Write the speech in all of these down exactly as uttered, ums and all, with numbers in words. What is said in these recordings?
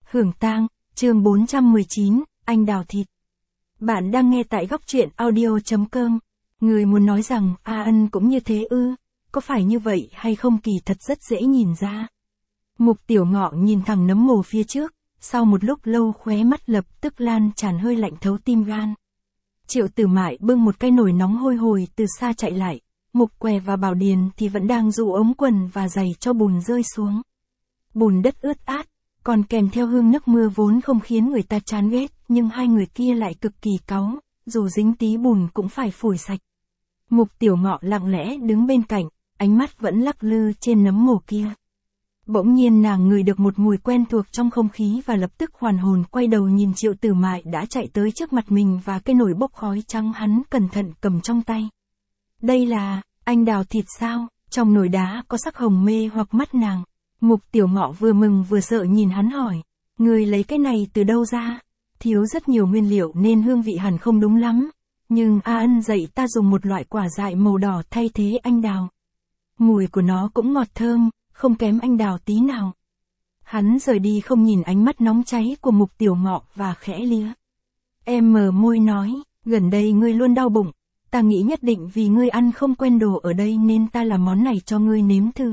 Hưởng tang, chương bốn trăm mười chín, anh đào thịt. Bạn đang nghe tại góc truyện audio chấm com. Người muốn nói rằng A Ân cũng như thế ư, có phải như vậy hay không kỳ thật rất dễ nhìn ra. Mục Tiểu Ngọ nhìn thẳng nấm mồ phía trước, sau một lúc lâu khóe mắt lập tức lan tràn hơi lạnh thấu tim gan. Triệu Tử Mại bưng một cái nồi nóng hôi hổi từ xa chạy lại, Mục Què và Bảo Điền thì vẫn đang dụ ống quần và giày cho bùn rơi xuống. Bùn đất ướt át, còn kèm theo hương nước mưa vốn không khiến người ta chán ghét, nhưng hai người kia lại cực kỳ cáu, dù dính tí bùn cũng phải phủi sạch. Mục Tiểu Ngọ lặng lẽ đứng bên cạnh, ánh mắt vẫn lắc lư trên nấm mồ kia. Bỗng nhiên nàng ngửi được một mùi quen thuộc trong không khí và lập tức hoàn hồn quay đầu nhìn Triệu Tử Mại đã chạy tới trước mặt mình và cái nồi bốc khói trắng hắn cẩn thận cầm trong tay. Đây là, anh đào thịt sao? Trong nồi đá có sắc hồng mê hoặc mắt nàng. Mục Tiểu Ngọ vừa mừng vừa sợ nhìn hắn hỏi, người lấy cái này từ đâu ra? Thiếu rất nhiều nguyên liệu nên hương vị hẳn không đúng lắm, nhưng A Ân dạy ta dùng một loại quả dại màu đỏ thay thế anh đào. Mùi của nó cũng ngọt thơm, không kém anh đào tí nào. Hắn rời đi không nhìn ánh mắt nóng cháy của Mục Tiểu Ngọ và khẽ lía. Em mở môi nói, gần đây ngươi luôn đau bụng, ta nghĩ nhất định vì ngươi ăn không quen đồ ở đây nên ta làm món này cho ngươi nếm thử.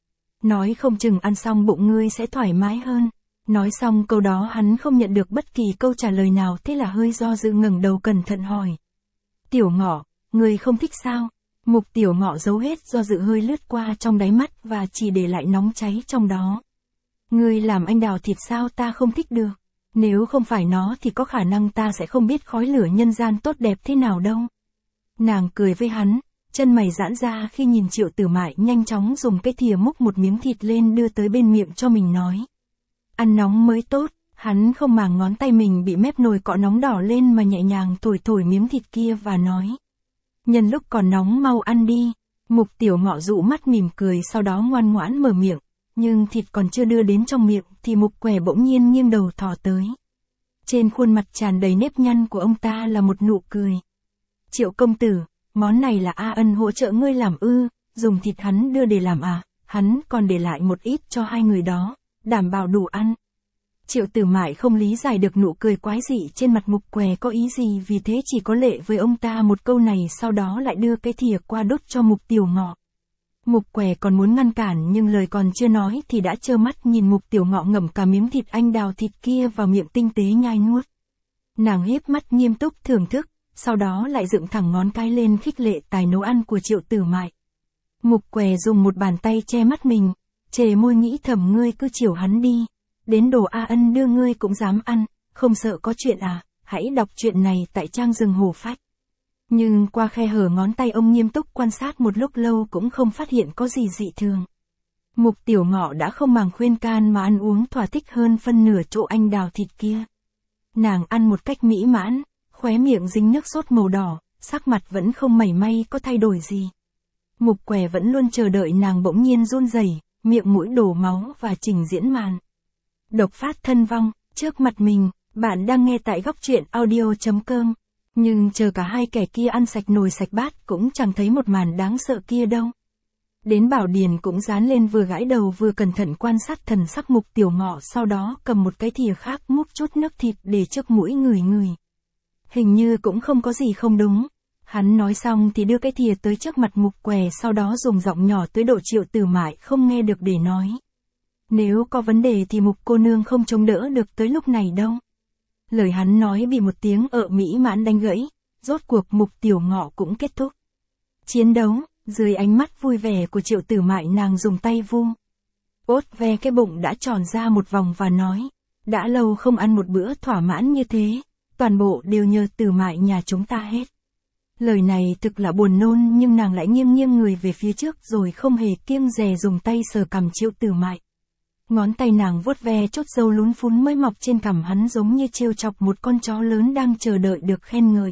Nói không chừng ăn xong bụng ngươi sẽ thoải mái hơn. Nói xong câu đó hắn không nhận được bất kỳ câu trả lời nào, thế là hơi do dự ngẩng đầu cẩn thận hỏi. Tiểu Ngọ, ngươi không thích sao? Mục Tiểu Ngọ giấu hết do dự hơi lướt qua trong đáy mắt và chỉ để lại nóng cháy trong đó. Ngươi làm anh đào thịt sao ta không thích được? Nếu không phải nó thì có khả năng ta sẽ không biết khói lửa nhân gian tốt đẹp thế nào đâu. Nàng cười với hắn, chân mày giãn ra khi nhìn Triệu Tử Mại nhanh chóng dùng cái thìa múc một miếng thịt lên đưa tới bên miệng cho mình nói. Ăn nóng mới tốt, hắn không màng ngón tay mình bị mép nồi cọ nóng đỏ lên mà nhẹ nhàng thổi thổi miếng thịt kia và nói. Nhân lúc còn nóng mau ăn đi. Mục Tiểu Ngọ dụ mắt mỉm cười sau đó ngoan ngoãn mở miệng, nhưng thịt còn chưa đưa đến trong miệng thì Mục Què bỗng nhiên nghiêng đầu thò tới. Trên khuôn mặt tràn đầy nếp nhăn của ông ta là một nụ cười. Triệu công tử, món này là A Ân hỗ trợ ngươi làm ư? Dùng thịt hắn đưa để làm à? Hắn còn để lại một ít cho hai người đó, đảm bảo đủ ăn. Triệu Tử Mại không lý giải được nụ cười quái dị trên mặt Mục Què có ý gì, vì thế chỉ có lệ với ông ta một câu này, sau đó lại đưa cái thìa qua đút cho Mục Tiểu Ngọ. Mục Què còn muốn ngăn cản nhưng lời còn chưa nói thì đã trơ mắt nhìn Mục Tiểu Ngọ ngậm cả miếng thịt anh đào thịt kia vào miệng tinh tế nhai nuốt. Nàng híp mắt nghiêm túc thưởng thức, sau đó lại dựng thẳng ngón cái lên khích lệ tài nấu ăn của Triệu Tử Mại. Mục Què dùng một bàn tay che mắt mình, chề môi nghĩ thầm, ngươi cứ chiều hắn đi. Đến đồ A Ân đưa ngươi cũng dám ăn, không sợ có chuyện à? Hãy đọc chuyện này tại trang Rừng Hổ Phách. Nhưng qua khe hở ngón tay ông nghiêm túc quan sát một lúc lâu cũng không phát hiện có gì dị thường. Mục Tiểu Ngọ đã không màng khuyên can mà ăn uống thỏa thích hơn phân nửa chỗ anh đào thịt kia. Nàng ăn một cách mỹ mãn, khóe miệng dính nước sốt màu đỏ, sắc mặt vẫn không mảy may có thay đổi gì. Mục Què vẫn luôn chờ đợi nàng bỗng nhiên run rẩy, miệng mũi đổ máu và trình diễn màn độc phát thân vong trước mặt mình. Bạn đang nghe tại góc truyện audio chấm com. Nhưng chờ cả hai kẻ kia ăn sạch nồi sạch bát cũng chẳng thấy một màn đáng sợ kia đâu. Đến Bảo Điền cũng dán lên vừa gãi đầu vừa cẩn thận quan sát thần sắc Mục Tiểu Ngọ, sau đó cầm một cái thìa khác múc chút nước thịt để trước mũi ngửi ngửi. Hình như cũng không có gì không đúng. Hắn nói xong thì đưa cái thìa tới trước mặt Mục Què, sau đó dùng giọng nhỏ tới độ Triệu Tử Mại không nghe được để nói. Nếu có vấn đề thì Mục cô nương không chống đỡ được tới lúc này đâu. Lời hắn nói bị một tiếng ợ mỹ mãn đánh gãy, rốt cuộc Mục Tiểu Ngọ cũng kết thúc chiến đấu. Dưới ánh mắt vui vẻ của Triệu Tử Mại, nàng dùng tay vu ốt ve cái bụng đã tròn ra một vòng và nói, đã lâu không ăn một bữa thỏa mãn như thế, toàn bộ đều nhờ Tử Mại nhà chúng ta hết. Lời này thực là buồn nôn, nhưng nàng lại nghiêng nghiêng người về phía trước rồi không hề kiêng dè dùng tay sờ cằm Triệu Tử Mại. Ngón tay nàng vuốt ve chốt râu lún phún mới mọc trên cằm hắn, giống như trêu chọc một con chó lớn đang chờ đợi được khen ngợi.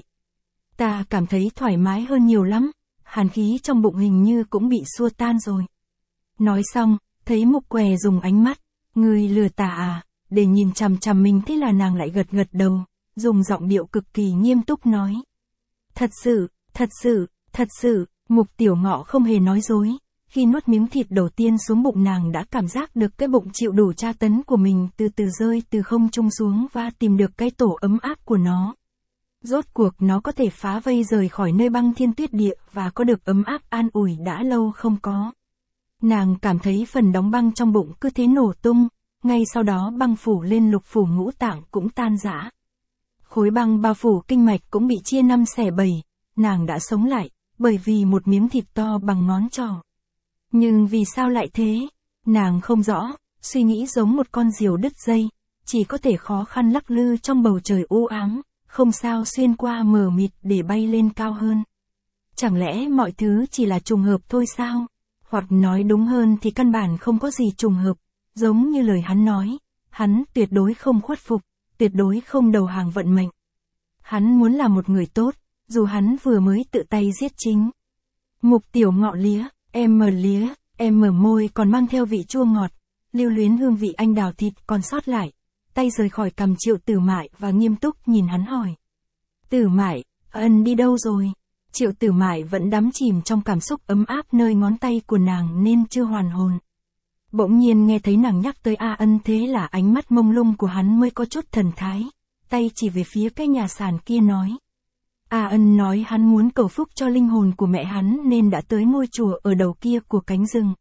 Ta cảm thấy thoải mái hơn nhiều lắm, hàn khí trong bụng hình như cũng bị xua tan rồi. Nói xong, thấy Mục Què dùng ánh mắt, ngươi lừa tà à, để nhìn chằm chằm mình, thế là nàng lại gật gật đầu, dùng giọng điệu cực kỳ nghiêm túc nói. Thật sự, thật sự, thật sự. Mục Tiểu Ngọ không hề nói dối. Khi nuốt miếng thịt đầu tiên xuống bụng nàng đã cảm giác được cái bụng chịu đủ tra tấn của mình từ từ rơi từ không trung xuống và tìm được cái tổ ấm áp của nó. Rốt cuộc nó có thể phá vây rời khỏi nơi băng thiên tuyết địa và có được ấm áp an ủi đã lâu không có. Nàng cảm thấy phần đóng băng trong bụng cứ thế nổ tung, ngay sau đó băng phủ lên lục phủ ngũ tạng cũng tan rã. Khối băng bao phủ kinh mạch cũng bị chia năm xẻ bảy, nàng đã sống lại, bởi vì một miếng thịt to bằng ngón trỏ. Nhưng vì sao lại thế? Nàng không rõ, suy nghĩ giống một con diều đứt dây, chỉ có thể khó khăn lắc lư trong bầu trời u ám, không sao xuyên qua mờ mịt để bay lên cao hơn. Chẳng lẽ mọi thứ chỉ là trùng hợp thôi sao? Hoặc nói đúng hơn thì căn bản không có gì trùng hợp, giống như lời hắn nói, hắn tuyệt đối không khuất phục, tuyệt đối không đầu hàng vận mệnh. Hắn muốn là một người tốt, dù hắn vừa mới tự tay giết chính. Mục Tiểu Ngọ lía, em mở lía, em mở môi còn mang theo vị chua ngọt, lưu luyến hương vị anh đào thịt còn sót lại, tay rời khỏi cằm Triệu Tử Mại và nghiêm túc nhìn hắn hỏi. Tử Mại, ân đi đâu rồi? Triệu Tử Mại vẫn đắm chìm trong cảm xúc ấm áp nơi ngón tay của nàng nên chưa hoàn hồn. Bỗng nhiên nghe thấy nàng nhắc tới A Ân, thế là ánh mắt mông lung của hắn mới có chút thần thái, tay chỉ về phía cái nhà sàn kia nói. A Ân nói hắn muốn cầu phúc cho linh hồn của mẹ hắn nên đã tới ngôi chùa ở đầu kia của cánh rừng.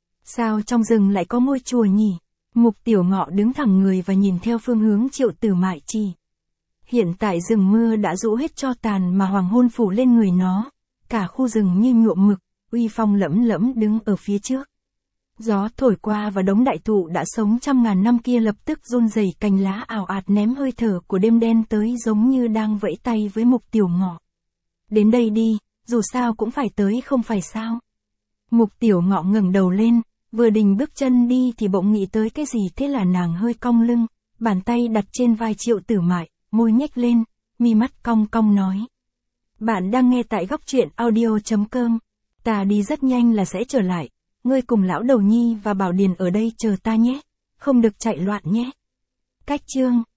Sao trong rừng lại có ngôi chùa nhỉ? Mục Tiểu Ngọ đứng thẳng người và nhìn theo phương hướng Triệu Tử Mại chỉ. Hiện tại rừng mưa đã rũ hết tro tàn mà hoàng hôn phủ lên người nó, cả khu rừng như nhuộm mực, uy phong lẫm lẫm đứng ở phía trước. Gió thổi qua và đống đại thụ đã sống trăm ngàn năm kia lập tức run rẩy, cành lá ào ạt ném hơi thở của đêm đen tới giống như đang vẫy tay với Mục Tiểu Ngọ. Đến đây đi, dù sao cũng phải tới không phải sao? Mục Tiểu Ngọ ngẩng đầu lên, vừa định bước chân đi thì bỗng nghĩ tới cái gì, thế là nàng hơi cong lưng, bàn tay đặt trên vai Triệu Tử Mại, môi nhếch lên, mi mắt cong cong nói. Bạn đang nghe tại góc truyện audio chấm com. Ta đi rất nhanh là sẽ trở lại. Ngươi cùng lão đầu nhi và Bảo Điền ở đây chờ ta nhé. Không được chạy loạn nhé. Cách chương